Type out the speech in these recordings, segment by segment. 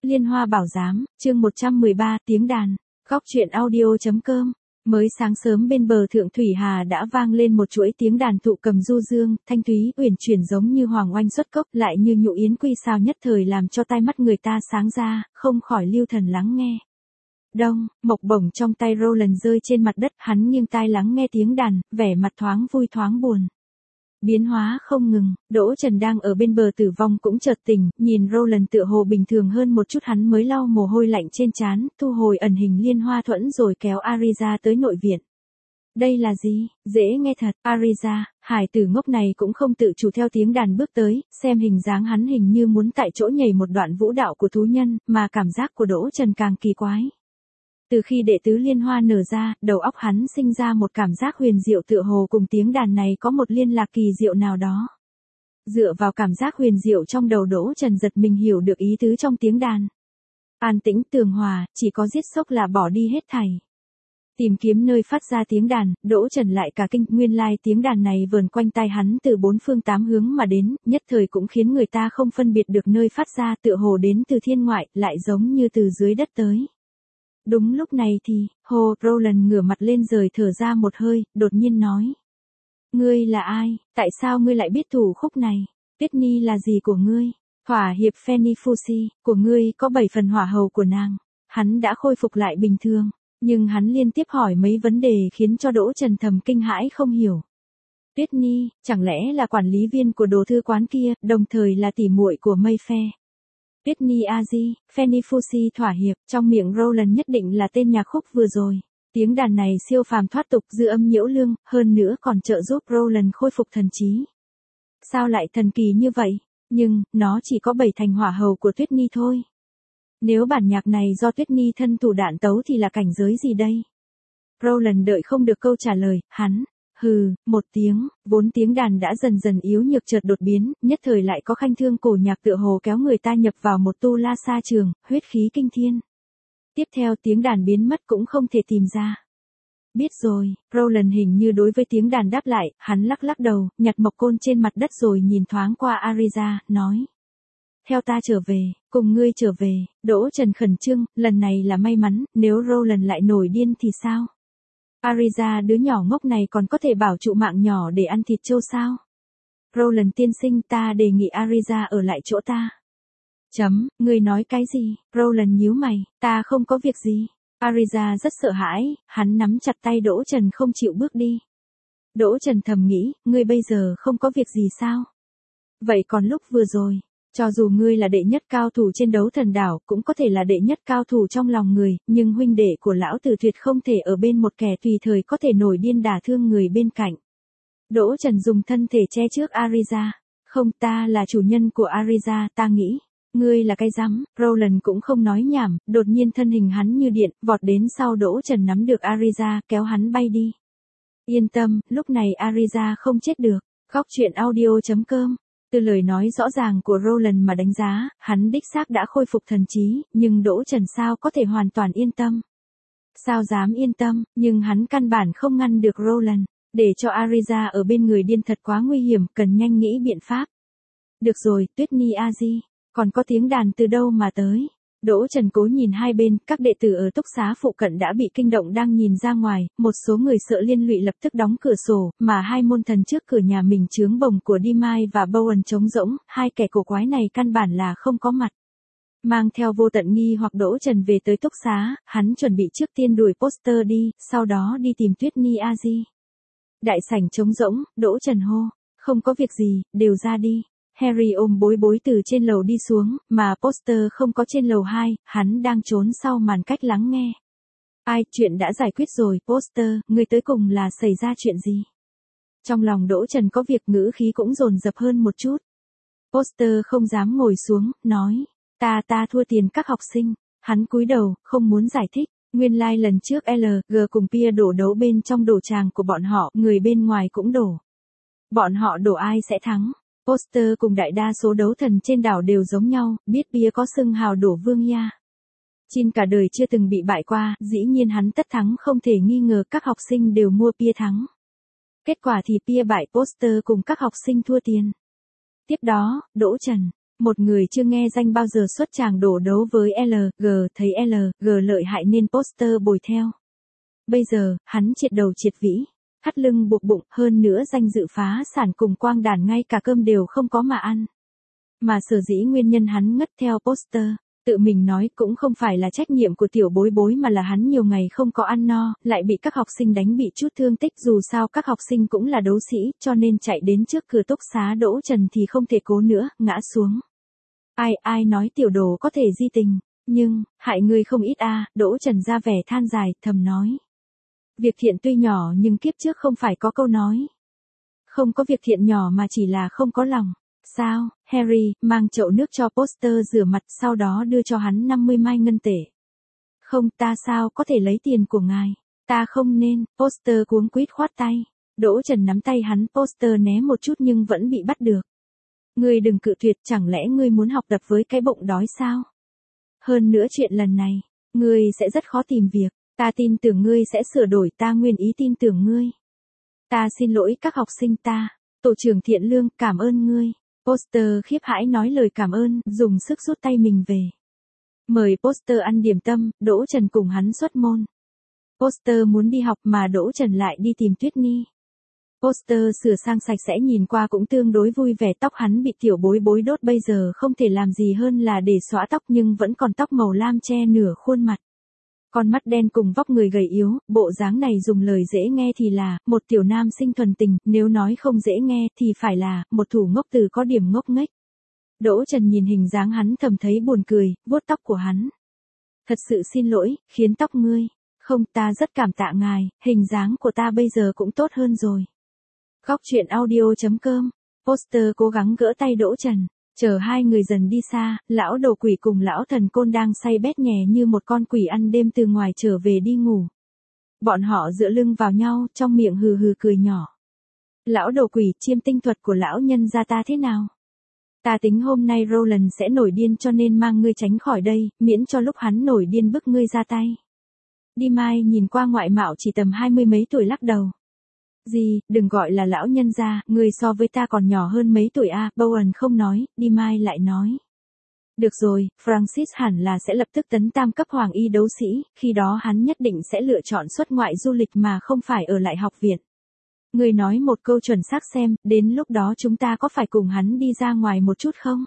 Liên Hoa Bảo Giám, chương 113, tiếng đàn. Góc truyện audio.com. Mới sáng sớm bên bờ thượng Thủy Hà đã vang lên một chuỗi tiếng đàn thụ cầm du dương, thanh thúy, uyển chuyển giống như hoàng oanh xuất cốc, lại như nhũ yến quy sao nhất thời làm cho tai mắt người ta sáng ra, không khỏi lưu thần lắng nghe. Đông, mộc bổng trong tay Roland rơi trên mặt đất, hắn nghiêng tai lắng nghe tiếng đàn, vẻ mặt thoáng vui thoáng buồn. Biến hóa không ngừng, Đỗ Trần đang ở bên bờ tử vong cũng chợt tỉnh, nhìn Roland tựa hồ bình thường hơn một chút, hắn mới lau mồ hôi lạnh trên trán, thu hồi ẩn hình liên hoa thuẫn rồi kéo Ariza tới nội viện. Đây là gì? Dễ nghe thật, Ariza, hải tử ngốc này cũng không tự chủ theo tiếng đàn bước tới, xem hình dáng hắn hình như muốn tại chỗ nhảy một đoạn vũ đạo của thú nhân, mà cảm giác của Đỗ Trần càng kỳ quái. Từ khi đệ tứ liên hoa nở ra, đầu óc hắn sinh ra một cảm giác huyền diệu tựa hồ cùng tiếng đàn này có một liên lạc kỳ diệu nào đó. Dựa vào cảm giác huyền diệu trong đầu Đỗ Trần giật mình hiểu được ý tứ trong tiếng đàn. An tĩnh tường hòa, chỉ có giết sốc là bỏ đi hết thảy. Tìm kiếm nơi phát ra tiếng đàn, Đỗ Trần lại cả kinh, nguyên lai tiếng đàn này vờn quanh tai hắn từ bốn phương tám hướng mà đến, nhất thời cũng khiến người ta không phân biệt được nơi phát ra, tựa hồ đến từ thiên ngoại, lại giống như từ dưới đất tới. Đúng lúc này thì, Roland ngửa mặt lên rời thở ra một hơi, đột nhiên nói. Ngươi là ai, tại sao ngươi lại biết thủ khúc này? Whitney là gì của ngươi? Thỏa hiệp Fanny Fusi, của ngươi có 7 phần hỏa hầu của nàng. Hắn đã khôi phục lại bình thường, nhưng hắn liên tiếp hỏi mấy vấn đề khiến cho Đỗ Trần thầm kinh hãi không hiểu. Whitney, chẳng lẽ là quản lý viên của đồ thư quán kia, đồng thời là tỉ muội của Mayfair? Whitney Aji, Fanny Fusi thỏa hiệp, trong miệng Roland nhất định là tên nhạc khúc vừa rồi. Tiếng đàn này siêu phàm thoát tục, dư âm nhiễu lương, hơn nữa còn trợ giúp Roland khôi phục thần trí. Sao lại thần kỳ như vậy? Nhưng, nó chỉ có 7 thành hỏa hầu của Whitney thôi. Nếu bản nhạc này do Whitney thân thủ đạn tấu thì là cảnh giới gì đây? Roland đợi không được câu trả lời, hắn. Một tiếng, vốn tiếng đàn đã dần dần yếu nhược chợt đột biến, nhất thời lại có khanh thương cổ nhạc tựa hồ kéo người ta nhập vào một tu la sa trường, huyết khí kinh thiên. Tiếp theo tiếng đàn biến mất cũng không thể tìm ra. Biết rồi, Roland hình như đối với tiếng đàn đáp lại, hắn lắc lắc đầu, nhặt mộc côn trên mặt đất rồi nhìn thoáng qua Ariza, nói. Theo ta trở về, cùng ngươi trở về. Đỗ Trần khẩn trương, lần này là may mắn, nếu Roland lại nổi điên thì sao? Ariza đứa nhỏ ngốc này còn có thể bảo trụ mạng nhỏ để ăn thịt trâu sao? Roland tiên sinh, ta đề nghị Ariza ở lại chỗ ta. Ngươi nói cái gì? Roland nhíu mày, ta không có việc gì. Ariza rất sợ hãi, hắn nắm chặt tay Đỗ Trần không chịu bước đi. Đỗ Trần thầm nghĩ, ngươi bây giờ không có việc gì sao? Vậy còn lúc vừa rồi, cho dù ngươi là đệ nhất cao thủ trên đấu thần đảo, cũng có thể là đệ nhất cao thủ trong lòng người, nhưng huynh đệ của lão tử tuyệt không thể ở bên một kẻ tùy thời có thể nổi điên đả thương người bên cạnh. Đỗ Trần dùng thân thể che trước Ariza. Không, ta là chủ nhân của Ariza, ta nghĩ. Ngươi là cái rắm, Roland cũng không nói nhảm, đột nhiên thân hình hắn như điện, vọt đến sau Đỗ Trần nắm được Ariza, kéo hắn bay đi. Yên tâm, lúc này Ariza không chết được. Góc truyện audio.com. Từ lời nói rõ ràng của Roland mà đánh giá, hắn đích xác đã khôi phục thần trí, nhưng Đỗ Trần sao có thể hoàn toàn yên tâm? Sao dám yên tâm, nhưng hắn căn bản không ngăn được Roland. Để cho Ariza ở bên người điên thật quá nguy hiểm, cần nhanh nghĩ biện pháp. Được rồi, Whitney Aji, còn có tiếng đàn từ đâu mà tới? Đỗ Trần cố nhìn hai bên, các đệ tử ở túc xá phụ cận đã bị kinh động đang nhìn ra ngoài, một số người sợ liên lụy lập tức đóng cửa sổ, mà hai môn thần trước cửa nhà mình chướng bồng của Dimai và Bowen trống rỗng, hai kẻ cổ quái này căn bản là không có mặt. Mang theo vô tận nghi hoặc Đỗ Trần về tới túc xá, hắn chuẩn bị trước tiên đuổi Poster đi, sau đó đi tìm Whitney Aji. Đại sảnh trống rỗng, Đỗ Trần hô, không có việc gì, đều ra đi. Harry ôm bối bối từ trên lầu đi xuống, mà Poster không có trên lầu 2, hắn đang trốn sau màn cách lắng nghe. Ai, chuyện đã giải quyết rồi, Poster, ngươi tới cùng là xảy ra chuyện gì? Trong lòng Đỗ Trần có việc, ngữ khí cũng dồn dập hơn một chút. Poster không dám ngồi xuống, nói, ta thua tiền các học sinh. Hắn cúi đầu, không muốn giải thích. Nguyên lai lần trước LG cùng Pia đổ đấu bên trong đổ tràng của bọn họ, người bên ngoài cũng đổ. Bọn họ đổ ai sẽ thắng? Poster cùng đại đa số đấu thần trên đảo đều giống nhau, biết Pia có xưng hào đổ vương nha. Chin cả đời chưa từng bị bại qua, dĩ nhiên hắn tất thắng không thể nghi ngờ, các học sinh đều mua Pia thắng. Kết quả thì Pia bại Poster cùng các học sinh thua tiền. Tiếp đó, Đỗ Trần, Một người chưa nghe danh bao giờ xuất tràng đổ đấu với LG, thấy LG lợi hại nên poster bồi theo. Bây giờ, hắn triệt đầu triệt vĩ, thắt lưng buộc bụng, hơn nữa danh dự phá sản cùng quang đản ngay cả cơm đều không có mà ăn. Mà sở dĩ nguyên nhân hắn ngất theo poster, tự mình nói cũng không phải là trách nhiệm của tiểu bối bối mà là hắn nhiều ngày không có ăn no, lại bị các học sinh đánh bị chút thương tích, dù sao các học sinh cũng là đấu sĩ, cho nên chạy đến trước cửa túc xá Đỗ Trần thì không thể cố nữa, ngã xuống. Ai nói tiểu đồ có thể di tình, nhưng, hại người không ít Đỗ Trần ra vẻ than dài, thầm nói. Việc thiện tuy nhỏ nhưng kiếp trước không phải có câu nói. Không có việc thiện nhỏ mà chỉ là không có lòng. Sao, Harry, mang chậu nước cho Poster rửa mặt sau đó đưa cho hắn 50 mai ngân tệ. Không, ta sao có thể lấy tiền của ngài, ta không nên, Poster cuống quýt khoát tay. Đỗ Trần nắm tay hắn, Poster né một chút nhưng vẫn bị bắt được. Ngươi đừng cự tuyệt, chẳng lẽ ngươi muốn học tập với cái bụng đói sao? Hơn nữa chuyện lần này, ngươi sẽ rất khó tìm việc, ta tin tưởng ngươi sẽ sửa đổi, ta nguyên ý tin tưởng ngươi. Ta xin lỗi các học sinh ta, tổ trưởng thiện lương, cảm ơn ngươi. Poster khiếp hãi nói lời cảm ơn, dùng sức rút tay mình về. Mời Poster ăn điểm tâm, Đỗ Trần cùng hắn xuất môn. Poster muốn đi học mà Đỗ Trần lại đi tìm Tuyết Nhi. Poster sửa sang sạch sẽ nhìn qua cũng tương đối vui vẻ, tóc hắn bị tiểu bối bối đốt bây giờ không thể làm gì hơn là để xõa tóc nhưng vẫn còn tóc màu lam che nửa khuôn mặt. Con mắt đen cùng vóc người gầy yếu, bộ dáng này dùng lời dễ nghe thì là, một tiểu nam sinh thuần tình, nếu nói không dễ nghe thì phải là, một thủ ngốc từ có điểm ngốc nghếch. Đỗ Trần nhìn hình dáng hắn thầm thấy buồn cười, vuốt tóc của hắn. Thật sự xin lỗi, khiến tóc ngươi. Không, ta rất cảm tạ ngài, hình dáng của ta bây giờ cũng tốt hơn rồi. Góc truyện audio.com, Poster cố gắng gỡ tay Đỗ Trần. Chờ hai người dần đi xa, lão đầu quỷ cùng lão thần côn đang say bét nhè như một con quỷ ăn đêm từ ngoài trở về đi ngủ. Bọn họ dựa lưng vào nhau, trong miệng hừ hừ cười nhỏ. Lão đầu quỷ, chiêm tinh thuật của lão nhân gia ta thế nào? Ta tính hôm nay Roland sẽ nổi điên cho nên mang ngươi tránh khỏi đây, miễn cho lúc hắn nổi điên bức ngươi ra tay. Đi Mai nhìn qua ngoại mạo chỉ tầm 20 mấy tuổi lắc đầu. Gì, đừng gọi là lão nhân gia, người so với ta còn nhỏ hơn mấy tuổi Bowen không nói, Đi Mai lại nói. Được rồi, Francis hẳn là sẽ lập tức tấn tam cấp hoàng y đấu sĩ, khi đó hắn nhất định sẽ lựa chọn xuất ngoại du lịch mà không phải ở lại học viện. Người nói một câu chuẩn xác xem, đến lúc đó chúng ta có phải cùng hắn đi ra ngoài một chút không?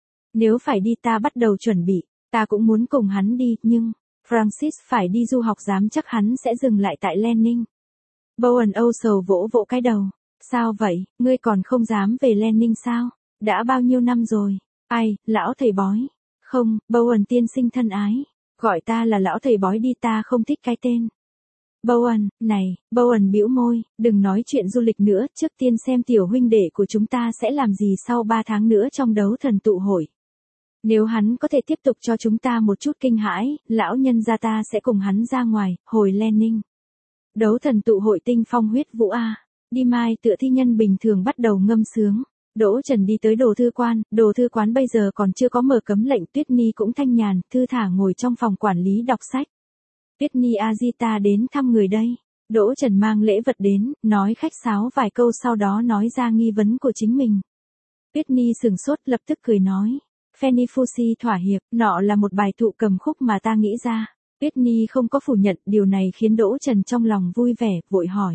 Nếu phải đi ta bắt đầu chuẩn bị, ta cũng muốn cùng hắn đi, nhưng, Francis phải đi du học dám chắc hắn sẽ dừng lại tại Lenin. Bowen âu sầu vỗ vỗ cái đầu. Sao vậy, ngươi còn không dám về Lenin sao? Đã bao nhiêu năm rồi? Ai, lão thầy bói. Không, Bowen tiên sinh thân ái. Gọi ta là lão thầy bói đi, ta không thích cái tên. Bowen, này, Bowen bĩu môi, đừng nói chuyện du lịch nữa, trước tiên xem tiểu huynh đệ của chúng ta sẽ làm gì sau 3 tháng nữa trong đấu thần tụ hội. Nếu hắn có thể tiếp tục cho chúng ta một chút kinh hãi, lão nhân gia ta sẽ cùng hắn ra ngoài, hồi Lenin. Đấu thần tụ hội tinh phong huyết vũ Đi Mai tựa thi nhân bình thường bắt đầu ngâm sướng. Đỗ Trần đi tới đồ thư quán bây giờ còn chưa có mở cấm lệnh, Tuyết Nhi cũng thanh nhàn, thư thả ngồi trong phòng quản lý đọc sách. Tuyết Nhi ta đến thăm người đây. Đỗ Trần mang lễ vật đến, nói khách sáo vài câu sau đó nói ra nghi vấn của chính mình. Tuyết Nhi sửng sốt lập tức cười nói. Fanny Fusi thỏa hiệp, nọ là một bài thụ cầm khúc mà ta nghĩ ra. Tuyết Nhi không có phủ nhận, điều này khiến Đỗ Trần trong lòng vui vẻ, vội hỏi.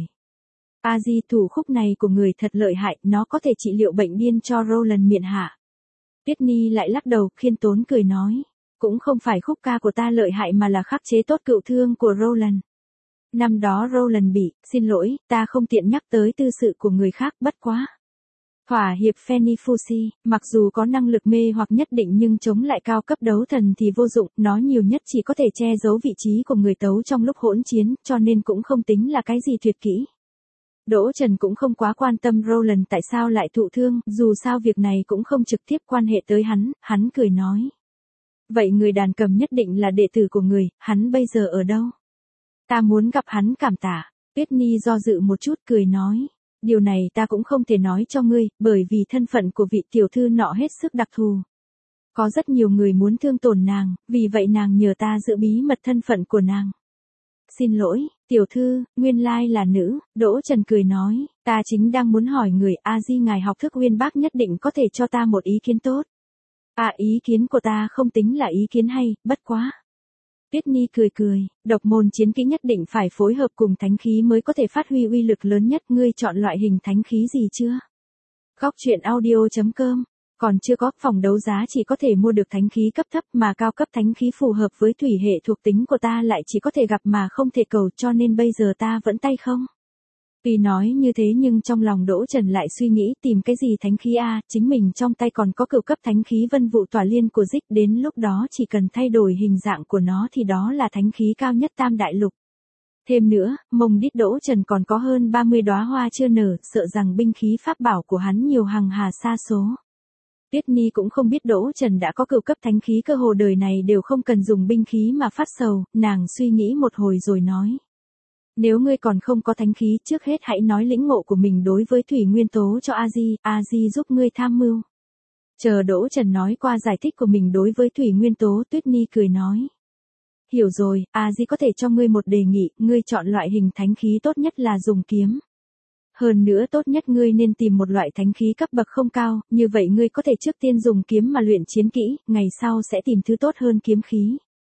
Thủ khúc này của người thật lợi hại, nó có thể trị liệu bệnh điên cho Roland miện hạ. Tuyết Nhi lại lắc đầu, khiêm tốn cười nói. Cũng không phải khúc ca của ta lợi hại mà là khắc chế tốt cựu thương của Roland. Năm đó Roland bị, xin lỗi, ta không tiện nhắc tới tư sự của người khác, bất quá. Thỏa hiệp Fanny Fusi, mặc dù có năng lực mê hoặc nhất định nhưng chống lại cao cấp đấu thần thì vô dụng, nó nhiều nhất chỉ có thể che giấu vị trí của người tấu trong lúc hỗn chiến, cho nên cũng không tính là cái gì tuyệt kỹ. Đỗ Trần cũng không quá quan tâm Roland tại sao lại thụ thương, dù sao việc này cũng không trực tiếp quan hệ tới hắn cười nói. Vậy người đàn cầm nhất định là đệ tử của người, hắn bây giờ ở đâu? Ta muốn gặp hắn cảm tạ. Tuyết Nhi do dự một chút cười nói. Điều này ta cũng không thể nói cho ngươi, bởi vì thân phận của vị tiểu thư nọ hết sức đặc thù. Có rất nhiều người muốn thương tổn nàng, vì vậy nàng nhờ ta giữ bí mật thân phận của nàng. Xin lỗi, tiểu thư, nguyên lai là nữ, Đỗ Trần cười nói, ta chính đang muốn hỏi người ngài học thức uyên bác nhất định có thể cho ta một ý kiến tốt. Ý kiến của ta không tính là ý kiến hay, bất quá. Tuyết Nhi cười cười, độc môn chiến kỹ nhất định phải phối hợp cùng thánh khí mới có thể phát huy uy lực lớn nhất. Ngươi chọn loại hình thánh khí gì chưa? Góc truyện audio.com. Còn chưa có, phòng đấu giá chỉ có thể mua được thánh khí cấp thấp, mà cao cấp thánh khí phù hợp với thủy hệ thuộc tính của ta lại chỉ có thể gặp mà không thể cầu, cho nên bây giờ ta vẫn tay không. Tuy nói như thế nhưng trong lòng Đỗ Trần lại suy nghĩ tìm cái gì thánh khí chính mình trong tay còn có cửu cấp thánh khí vân vụ tỏa liên của Dích, đến lúc đó chỉ cần thay đổi hình dạng của nó thì đó là thánh khí cao nhất Tam Đại Lục. Thêm nữa, mông đít Đỗ Trần còn có hơn 30 đóa hoa chưa nở, sợ rằng binh khí pháp bảo của hắn nhiều hằng hà sa số. Tuyết Nhi cũng không biết Đỗ Trần đã có cửu cấp thánh khí, cơ hồ đời này đều không cần dùng binh khí mà phát sầu, nàng suy nghĩ một hồi rồi nói. Nếu ngươi còn không có thánh khí, trước hết hãy nói lĩnh ngộ của mình đối với thủy nguyên tố cho A Di giúp ngươi tham mưu. Chờ Đỗ Trần nói qua giải thích của mình đối với thủy nguyên tố, Tuyết Nhi cười nói. Hiểu rồi, A Di có thể cho ngươi một đề nghị, ngươi chọn loại hình thánh khí tốt nhất là dùng kiếm. Hơn nữa tốt nhất ngươi nên tìm một loại thánh khí cấp bậc không cao, như vậy ngươi có thể trước tiên dùng kiếm mà luyện chiến kỹ, ngày sau sẽ tìm thứ tốt hơn kiếm khí.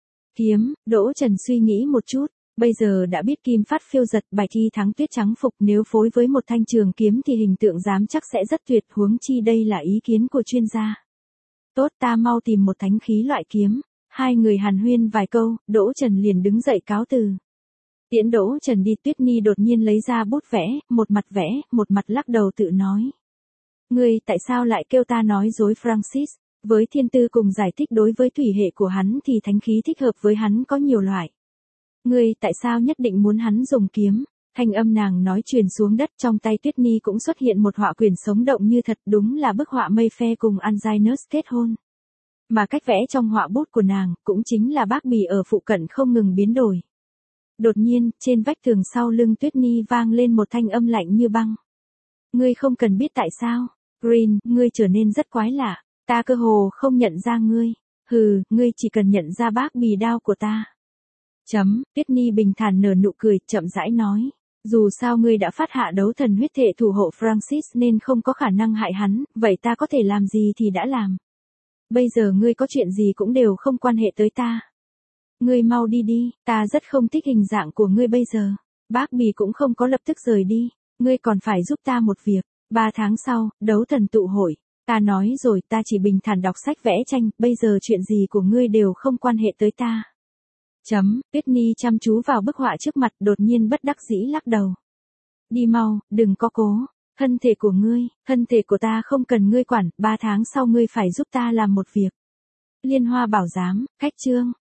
Kiếm, Đỗ Trần suy nghĩ một chút. Bây giờ đã biết kim phát phiêu giật, bài thi thắng tuyết trắng phục, nếu phối với một thanh trường kiếm thì hình tượng dám chắc sẽ rất tuyệt, huống chi đây là ý kiến của chuyên gia. Tốt, ta mau tìm một thánh khí loại kiếm. Hai người hàn huyên vài câu, Đỗ Trần liền đứng dậy cáo từ. Tiễn Đỗ Trần đi, Tuyết Nhi đột nhiên lấy ra bút vẽ, một mặt lắc đầu tự nói. Ngươi tại sao lại kêu ta nói dối Francis? Với thiên tư cùng giải thích đối với thủy hệ của hắn thì thánh khí thích hợp với hắn có nhiều loại. Ngươi tại sao nhất định muốn hắn dùng kiếm? Thanh âm nàng nói truyền xuống đất, trong tay Tuyết Nhi cũng xuất hiện một họa quyển sống động như thật, đúng là bức họa mây phe cùng Anginus kết hôn. Mà cách vẽ trong họa bút của nàng, cũng chính là bác bì ở phụ cận không ngừng biến đổi. Đột nhiên, trên vách tường sau lưng Tuyết Nhi vang lên một thanh âm lạnh như băng. Ngươi không cần biết tại sao. Green, ngươi trở nên rất quái lạ. Ta cơ hồ không nhận ra ngươi. Hừ, ngươi chỉ cần nhận ra bác bì đao của ta. Tuyết Nhi bình thản nở nụ cười, chậm rãi nói. Dù sao ngươi đã phát hạ đấu thần huyết thể thủ hộ Francis nên không có khả năng hại hắn, vậy ta có thể làm gì thì đã làm. Bây giờ ngươi có chuyện gì cũng đều không quan hệ tới ta. Ngươi mau đi đi, ta rất không thích hình dạng của ngươi bây giờ. Bác bì cũng không có lập tức rời đi, ngươi còn phải giúp ta một việc. 3 tháng sau, đấu thần tụ hội. Ta nói rồi, ta chỉ bình thản đọc sách vẽ tranh, bây giờ chuyện gì của ngươi đều không quan hệ tới ta. Tuyết Nhi chăm chú vào bức họa trước mặt, đột nhiên bất đắc dĩ lắc đầu. Đi mau, đừng có cố. Thân thể của ta không cần ngươi quản, 3 tháng sau ngươi phải giúp ta làm một việc. Liên Hoa Bảo Giám, cách chương.